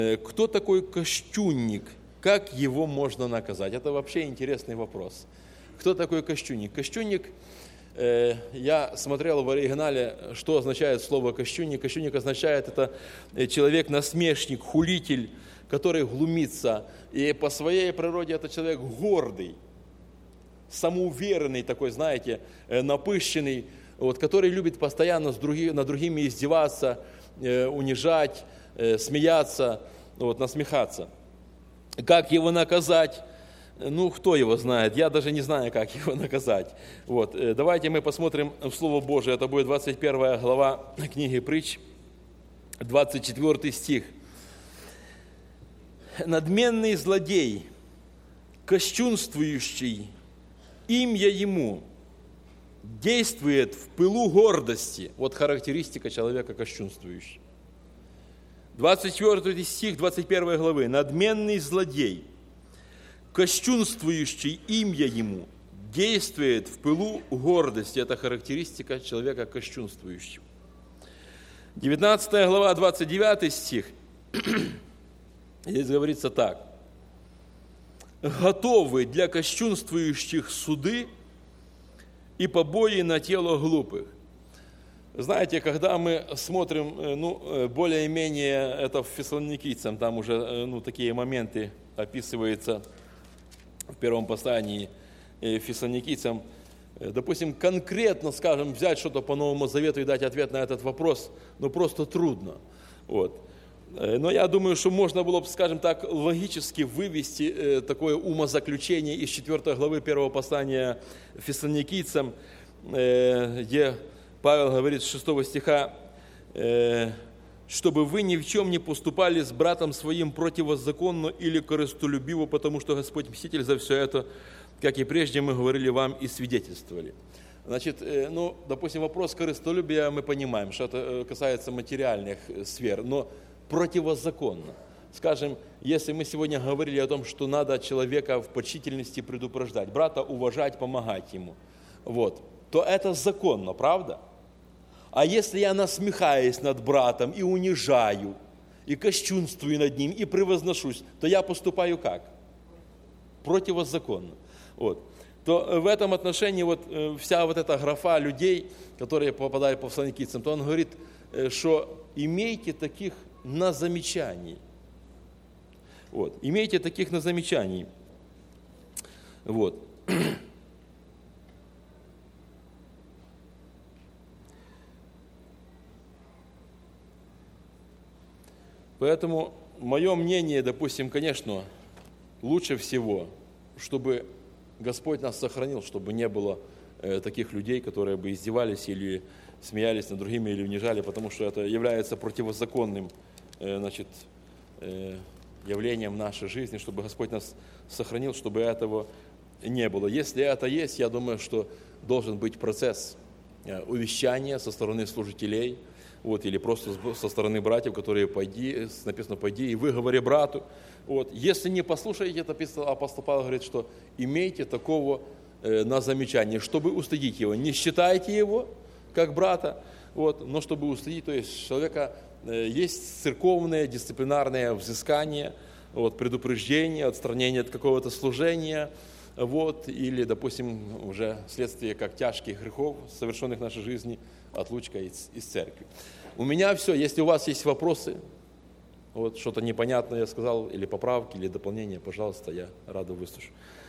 Кто такой кощунник? Как его можно наказать? Это вообще интересный вопрос. Кто такой кощунник? Кощунник, я смотрел в оригинале, что означает слово кощунник. Кощунник означает, это человек-насмешник, хулитель, который глумится. И по своей природе это человек гордый, самоуверенный такой, знаете, напыщенный, который любит постоянно над другими издеваться, унижать, смеяться, насмехаться. Как его наказать? Кто его знает? Я даже не знаю, как его наказать. Давайте мы посмотрим в Слово Божие. Это будет 21 глава книги Притч, 24 стих. «Надменный злодей, кощунствующий, имя ему, действует в пылу гордости». Вот характеристика человека кощунствующего. 24 стих 21 главы. «Надменный злодей, кощунствующий, имя ему, действует в пылу гордости». Это характеристика человека кощунствующего. 19 глава, 29 стих. Здесь говорится так. «Готовы для кощунствующих суды и побои на тело глупых». Знаете, когда мы смотрим, более-менее это в Фессалоникийцам, там уже такие моменты описываются в первом послании Фессалоникийцам. Допустим, конкретно, скажем, взять что-то по Новому Завету и дать ответ на этот вопрос, просто трудно. Но я думаю, что можно было бы, скажем так, логически вывести такое умозаключение из 4 главы 1 послания Фессалоникийцам, где Павел говорит с 6 стиха, «Чтобы вы ни в чем не поступали с братом своим противозаконно или корыстолюбиво, потому что Господь Мститель за все это, как и прежде мы говорили вам и свидетельствовали». Значит, допустим, вопрос корыстолюбия мы понимаем, что это касается материальных сфер, но противозаконно. Скажем, если мы сегодня говорили о том, что надо человека в почтительности предупреждать, брата уважать, помогать ему, то это законно, правда? А если я насмехаюсь над братом и унижаю, и кощунствую над ним, и превозношусь, то я поступаю как? Противозаконно. То в этом отношении вся эта графа людей, которые попадают по фессалоникийцам, то он говорит, что имейте таких на замечании. Имейте таких на замечании. Поэтому мое мнение, допустим, конечно, лучше всего, чтобы Господь нас сохранил, чтобы не было таких людей, которые бы издевались или смеялись над другими, или унижали, потому что это является противозаконным явлением в нашей жизни, чтобы Господь нас сохранил, чтобы этого не было. Если это есть, я думаю, что должен быть процесс увещания со стороны служителей, или просто со стороны братьев, которые написано, пойди и выговори брату. Если не послушаете, это апостол Павел говорит, что имейте такого на замечание, чтобы устыдить его. Не считайте его как брата, но чтобы устыдить, то есть человека есть церковное дисциплинарное взыскание, предупреждение, отстранение от какого-то служения, или, допустим, уже вследствие как тяжких грехов, совершенных в нашей жизни, отлучка из церкви. У меня все. Если у вас есть вопросы, что-то непонятное я сказал, или поправки, или дополнения, пожалуйста, я рад выслушать.